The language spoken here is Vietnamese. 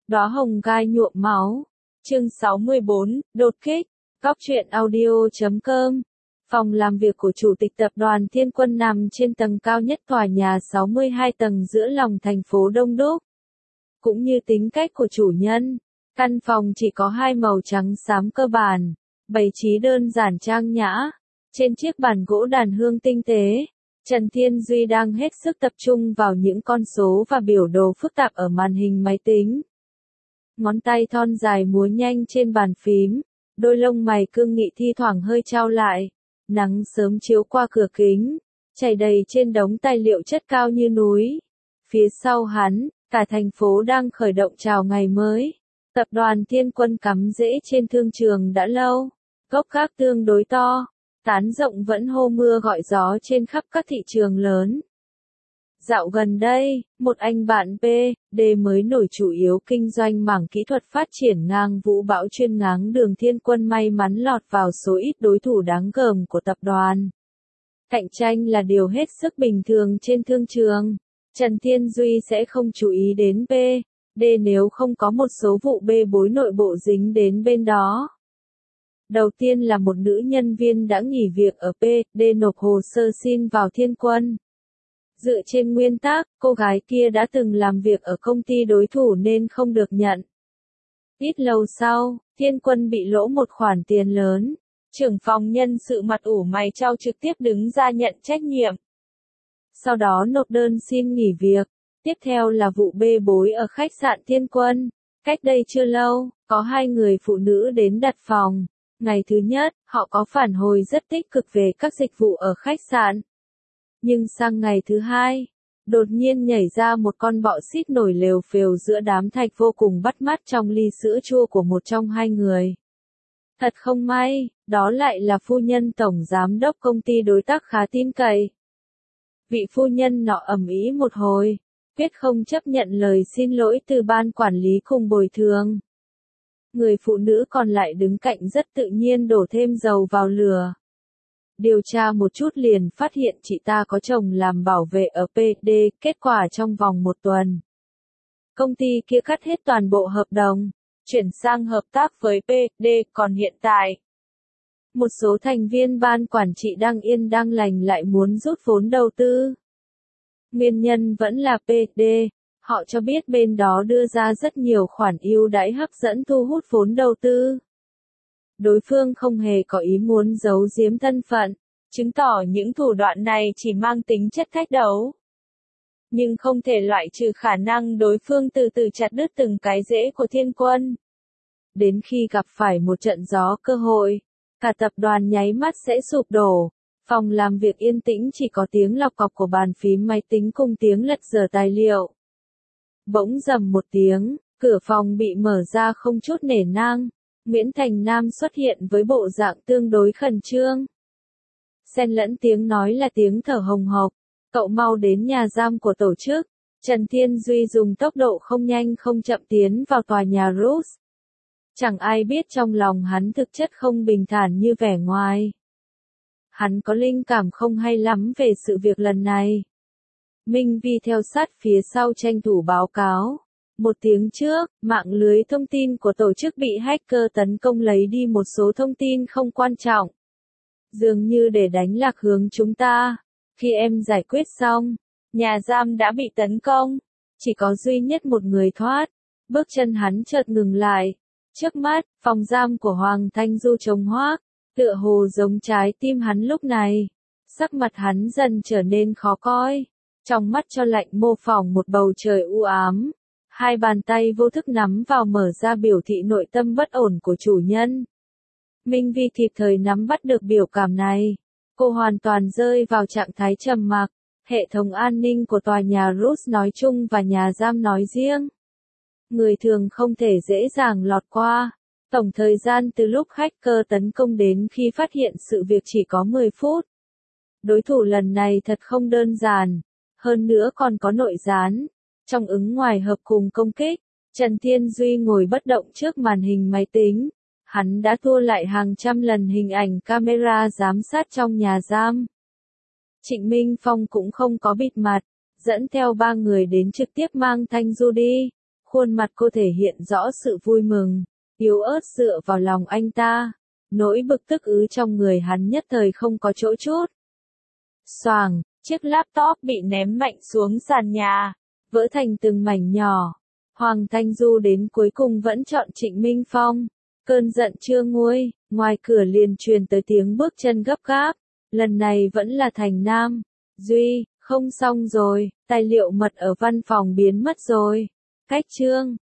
Đóa hồng gai nhuộm máu. Chương 64, đột kích. Góc truyện audio.com. Phòng làm việc của Chủ tịch Tập đoàn Thiên Quân nằm trên tầng cao nhất tòa nhà 62 tầng giữa lòng thành phố đông đúc. Cũng như tính cách của chủ nhân, căn phòng chỉ có hai màu trắng xám cơ bản, bày trí đơn giản trang nhã. Trên chiếc bàn gỗ đàn hương tinh tế, Trần Thiên Duy đang hết sức tập trung vào những con số và biểu đồ phức tạp ở màn hình máy tính. Ngón tay thon dài múa nhanh trên bàn phím, đôi lông mày cương nghị thi thoảng hơi chau lại. Nắng sớm chiếu qua cửa kính, chảy đầy trên đống tài liệu chất cao như núi. Phía sau hắn, cả thành phố đang khởi động chào ngày mới. Tập đoàn Thiên Quân cắm rễ trên thương trường đã lâu, gốc gác tương đối to, tán rộng vẫn hô mưa gọi gió trên khắp các thị trường lớn. Dạo gần đây, một anh bạn PD mới nổi chủ yếu kinh doanh mảng kỹ thuật phát triển ngang vũ bão chuyên ngáng đường Thiên Quân may mắn lọt vào số ít đối thủ đáng gờm của tập đoàn. Cạnh tranh là điều hết sức bình thường trên thương trường. Trần Thiên Duy sẽ không chú ý đến PD nếu không có một số vụ bê bối nội bộ dính đến bên đó. Đầu tiên là một nữ nhân viên đã nghỉ việc ở PD nộp hồ sơ xin vào Thiên Quân. Dựa trên nguyên tắc, cô gái kia đã từng làm việc ở công ty đối thủ nên không được nhận. Ít lâu sau, Thiên Quân bị lỗ một khoản tiền lớn. Trưởng phòng nhân sự mặt ủ mày chau trực tiếp đứng ra nhận trách nhiệm. Sau đó nộp đơn xin nghỉ việc. Tiếp theo là vụ bê bối ở khách sạn Thiên Quân. Cách đây chưa lâu, có hai người phụ nữ đến đặt phòng. Ngày thứ nhất, họ có phản hồi rất tích cực về các dịch vụ ở khách sạn. Nhưng sang ngày thứ hai, đột nhiên nhảy ra một con bọ xít nổi lều phều giữa đám thạch vô cùng bắt mắt trong ly sữa chua của một trong hai người. Thật không may, đó lại là phu nhân tổng giám đốc công ty đối tác khá tin cậy. Vị phu nhân nọ ầm ĩ một hồi, quyết không chấp nhận lời xin lỗi từ ban quản lý cùng bồi thường. Người phụ nữ còn lại đứng cạnh rất tự nhiên đổ thêm dầu vào lửa. Điều tra một chút liền phát hiện chị ta có chồng làm bảo vệ ở PD, kết quả trong vòng một tuần. Công ty kia cắt hết toàn bộ hợp đồng, chuyển sang hợp tác với PD, còn hiện tại, một số thành viên ban quản trị đang yên đang lành lại muốn rút vốn đầu tư. Nguyên nhân vẫn là PD, họ cho biết bên đó đưa ra rất nhiều khoản ưu đãi hấp dẫn thu hút vốn đầu tư. Đối phương không hề có ý muốn giấu giếm thân phận, chứng tỏ những thủ đoạn này chỉ mang tính chất thách đấu. Nhưng không thể loại trừ khả năng đối phương từ từ chặt đứt từng cái rễ của Thiên Quân. Đến khi gặp phải một trận gió cơ hội, cả tập đoàn nháy mắt sẽ sụp đổ. Phòng làm việc yên tĩnh chỉ có tiếng lọc cọc của bàn phím máy tính cùng tiếng lật dở tài liệu. Bỗng rầm một tiếng, cửa phòng bị mở ra không chút nể nang. Nguyễn Thành Nam xuất hiện với bộ dạng tương đối khẩn trương. Xen lẫn tiếng nói là tiếng thở hồng hộc. Cậu mau đến nhà giam của tổ chức. Trần Thiên Duy dùng tốc độ không nhanh không chậm tiến vào tòa nhà Rus. Chẳng ai biết trong lòng hắn thực chất không bình thản như vẻ ngoài. Hắn có linh cảm không hay lắm về sự việc lần này. Minh Vi theo sát phía sau tranh thủ báo cáo. Một tiếng trước, mạng lưới thông tin của tổ chức bị hacker tấn công lấy đi một số thông tin không quan trọng. Dường như để đánh lạc hướng chúng ta. Khi em giải quyết xong, nhà giam đã bị tấn công. Chỉ có duy nhất một người thoát. Bước chân hắn chợt ngừng lại. Trước mắt, phòng giam của Hoàng Thanh Du trống hoác, tựa hồ giống trái tim hắn lúc này. Sắc mặt hắn dần trở nên khó coi. Trong mắt cho lạnh mô phỏng một bầu trời u ám. Hai bàn tay vô thức nắm vào mở ra biểu thị nội tâm bất ổn của chủ nhân. Minh Vi kịp thời nắm bắt được biểu cảm này. Cô hoàn toàn rơi vào trạng thái trầm mặc. Hệ thống an ninh của tòa nhà Rus nói chung và nhà giam nói riêng. Người thường không thể dễ dàng lọt qua. Tổng thời gian từ lúc hacker tấn công đến khi phát hiện sự việc chỉ có 10 phút. Đối thủ lần này thật không đơn giản. Hơn nữa còn có nội gián. Trong ứng ngoài hợp cùng công kích, Trần Thiên Duy ngồi bất động trước màn hình máy tính. Hắn đã thua lại hàng trăm lần hình ảnh camera giám sát trong nhà giam. Trịnh Minh Phong cũng không có bịt mặt, dẫn theo ba người đến trực tiếp mang Thanh Du đi. Khuôn mặt cô thể hiện rõ sự vui mừng, yếu ớt dựa vào lòng anh ta. Nỗi bực tức trong người hắn nhất thời không có chỗ chút. Xoàng, chiếc laptop bị ném mạnh xuống sàn nhà, vỡ thành từng mảnh nhỏ. Hoàng Thanh Du đến cuối cùng vẫn chọn Trịnh Minh Phong. Cơn giận chưa nguôi, ngoài cửa liền truyền tới tiếng bước chân gấp gáp. Lần này vẫn là Thành Nam. Duy, không xong rồi, tài liệu mật ở văn phòng biến mất rồi. Cách chương